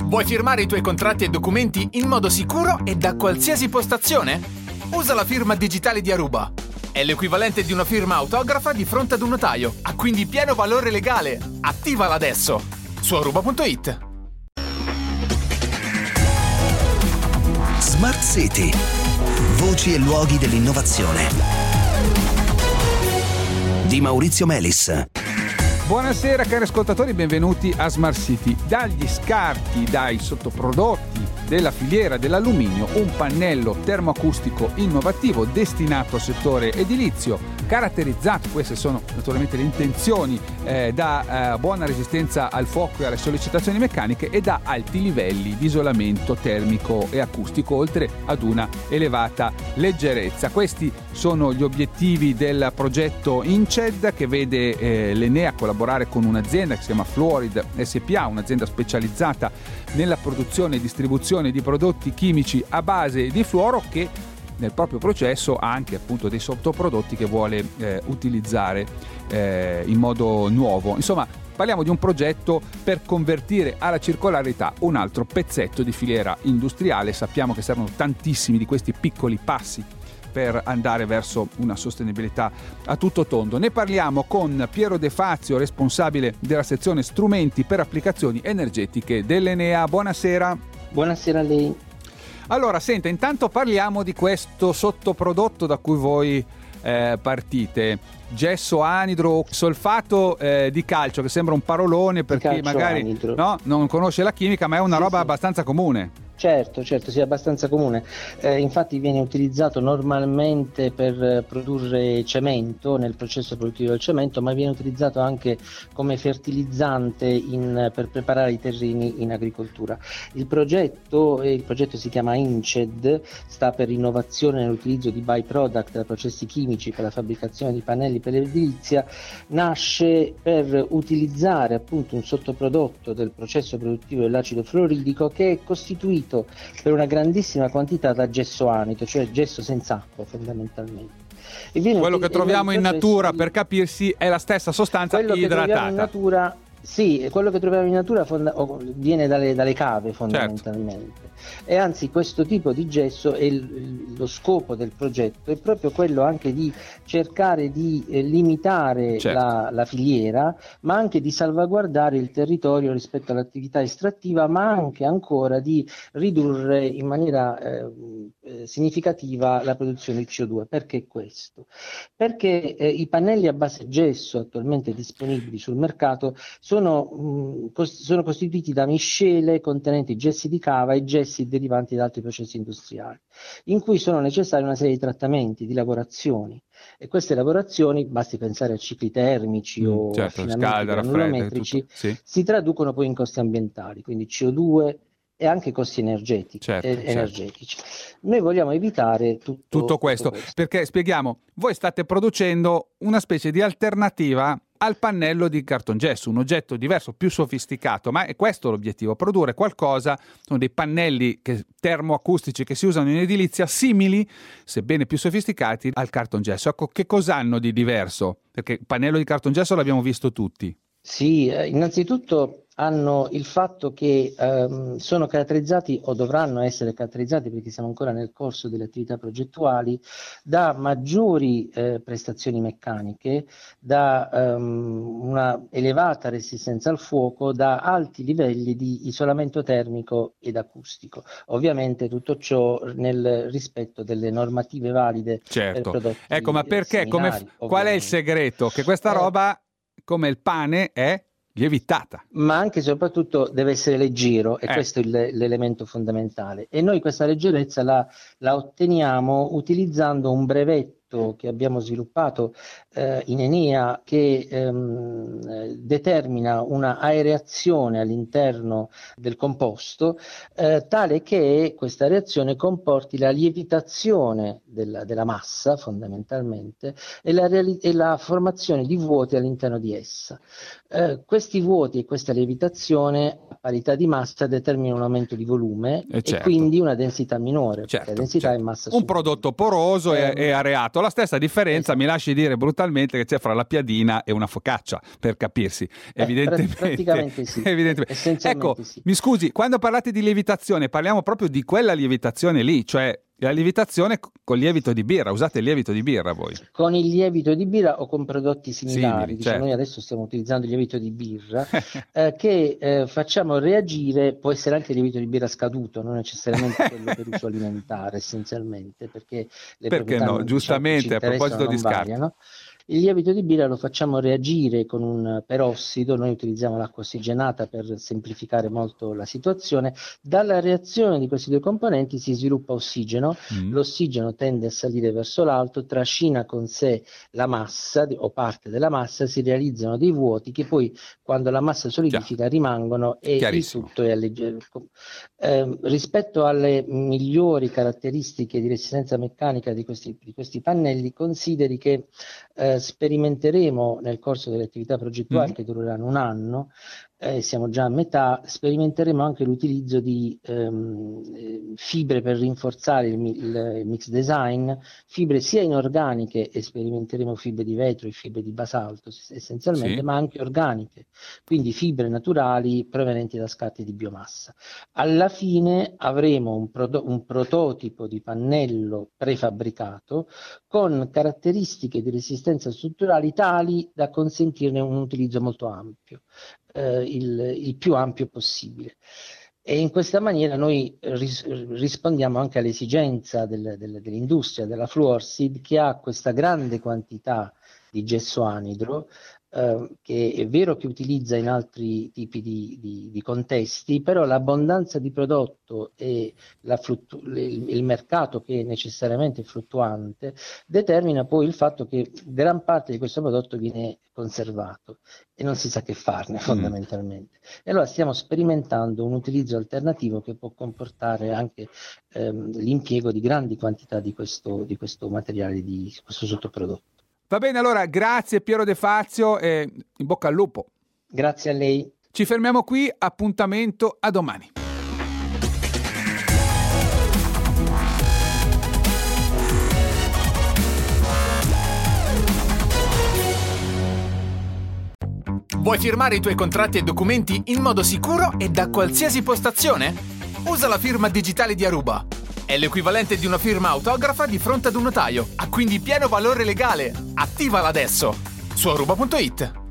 Vuoi firmare i tuoi contratti e documenti in modo sicuro e da qualsiasi postazione? Usa la firma digitale di Aruba. È l'equivalente di una firma autografa di fronte ad un notaio. Ha quindi pieno valore legale. Attivala adesso su aruba.it. Smart City. Voci e luoghi dell'innovazione. Di Maurizio Melis. Buonasera cari ascoltatori, benvenuti a Smart City. Dagli scarti, dai sottoprodotti della filiera dell'alluminio, un pannello termoacustico innovativo destinato al settore edilizio, caratterizzato, queste sono naturalmente le intenzioni, da buona resistenza al fuoco e alle sollecitazioni meccaniche e da alti livelli di isolamento termico e acustico, oltre ad una elevata leggerezza. Questi sono gli obiettivi del progetto INCED, che vede l'Enea collaborare con un'azienda che si chiama Fluorid SPA, un'azienda specializzata nella produzione e distribuzione di prodotti chimici a base di fluoro, che nel proprio processo ha anche appunto dei sottoprodotti che vuole utilizzare in modo nuovo. Insomma, parliamo di un progetto per convertire alla circolarità un altro pezzetto di filiera industriale. Sappiamo che servono tantissimi di questi piccoli passi per andare verso una sostenibilità a tutto tondo. Ne parliamo con Piero De Fazio, responsabile della sezione strumenti per applicazioni energetiche dell'Enea. Buonasera. Buonasera a lei. Allora, senta, intanto parliamo di questo sottoprodotto da cui voi partite. Gesso anidro solfato di calcio, che sembra un parolone per chi magari non conosce la chimica, ma è una roba abbastanza comune. Certo, sì, è abbastanza comune. Infatti viene utilizzato normalmente per produrre cemento, nel processo produttivo del cemento, ma viene utilizzato anche come fertilizzante per preparare i terreni in agricoltura. Il progetto si chiama INCED, sta per innovazione nell'utilizzo di byproduct da processi chimici per la fabbricazione di pannelli per l'edilizia. Nasce per utilizzare appunto un sottoprodotto del processo produttivo dell'acido fluoridico, che è costituito per una grandissima quantità da gesso anido, cioè gesso senza acqua fondamentalmente. Quello che troviamo in natura, per capirsi, è la stessa sostanza idratata. Quello che troviamo in natura viene dalle cave fondamentalmente. Certo. E anzi, questo tipo di gesso lo scopo del progetto è proprio quello anche di cercare di limitare la filiera, ma anche di salvaguardare il territorio rispetto all'attività estrattiva, ma anche ancora di ridurre in maniera significativa la produzione di CO2. Perché questo? Perché i pannelli a base gesso attualmente disponibili sul mercato sono costituiti da miscele contenenti gessi di cava e gessi derivanti da altri processi industriali, in cui sono necessari una serie di trattamenti, di lavorazioni, e queste lavorazioni, basti pensare a cicli termici o affinamenti granulometrici, si traducono poi in costi ambientali, quindi CO2 e anche costi energetici. Noi vogliamo evitare tutto questo, perché spieghiamo, voi state producendo una specie di alternativa al pannello di cartongesso, un oggetto diverso, più sofisticato, ma è questo l'obiettivo: produrre qualcosa, sono dei pannelli termoacustici che si usano in edilizia, simili, sebbene più sofisticati, al cartongesso. Ecco, che cosa hanno di diverso? Perché il pannello di cartongesso l'abbiamo visto tutti. Sì, innanzitutto hanno il fatto che sono caratterizzati, o dovranno essere caratterizzati, perché siamo ancora nel corso delle attività progettuali, da maggiori prestazioni meccaniche, da una elevata resistenza al fuoco, da alti livelli di isolamento termico ed acustico. Ovviamente tutto ciò nel rispetto delle normative valide per prodotti. Ecco, ma perché? Qual è il segreto? Che questa roba, come il pane, è lievitata. Ma anche e soprattutto deve essere leggero, e questo è l'elemento fondamentale. E noi questa leggerezza la otteniamo utilizzando un brevetto che abbiamo sviluppato in Enea, che determina una aereazione all'interno del composto, tale che questa reazione comporti la lievitazione della massa fondamentalmente e la formazione di vuoti all'interno di essa. Questi vuoti e questa lievitazione a parità di massa determinano un aumento di volume e quindi una densità minore, perché la densità è massa un prodotto poroso e areato. la stessa differenza, mi lasci dire brutalmente, che c'è fra la piadina e una focaccia, per capirsi, evidentemente. Praticamente sì. Essenzialmente. Ecco, sì. Mi scusi, quando parlate di lievitazione parliamo proprio di quella lievitazione lì, cioè la lievitazione con lievito di birra. Usate il lievito di birra voi? Con il lievito di birra o con prodotti similari, certo. Noi adesso stiamo utilizzando il lievito di birra che facciamo reagire, può essere anche il lievito di birra scaduto, non necessariamente quello per uso alimentare essenzialmente, perché le proprietà no, giustamente, a proposito di scarti. Variano. Il lievito di birra lo facciamo reagire con un perossido, noi utilizziamo l'acqua ossigenata per semplificare molto la situazione. Dalla reazione di questi due componenti si sviluppa ossigeno, l'ossigeno tende a salire verso l'alto, trascina con sé la massa o parte della massa, si realizzano dei vuoti che poi quando la massa solidifica rimangono e il tutto è leggero. Rispetto alle migliori caratteristiche di resistenza meccanica di questi pannelli, consideri che sperimenteremo nel corso delle attività progettuali che dureranno un anno, siamo già a metà, sperimenteremo anche l'utilizzo di fibre per rinforzare il mix design, fibre sia inorganiche, e sperimenteremo fibre di vetro e fibre di basalto essenzialmente, ma anche organiche, quindi fibre naturali provenienti da scarti di biomassa. Alla fine avremo un prototipo di pannello prefabbricato con caratteristiche di resistenza strutturali tali da consentirne un utilizzo molto ampio. Il più ampio possibile, e in questa maniera noi rispondiamo anche all'esigenza dell'industria della Fluorseed, che ha questa grande quantità di gesso anidro che è vero che utilizza in altri tipi di contesti, però l'abbondanza di prodotto e il mercato che è necessariamente fluttuante determina poi il fatto che gran parte di questo prodotto viene conservato e non si sa che farne fondamentalmente. E allora stiamo sperimentando un utilizzo alternativo che può comportare anche l'impiego di grandi quantità di questo materiale, di questo sottoprodotto. Va bene, allora grazie Piero De Fazio e in bocca al lupo. Grazie a lei. Ci fermiamo qui, appuntamento a domani. Vuoi firmare i tuoi contratti e documenti in modo sicuro e da qualsiasi postazione? Usa la firma digitale di Aruba. È l'equivalente di una firma autografa di fronte ad un notaio, ha quindi pieno valore legale. Attivala adesso su aruba.it.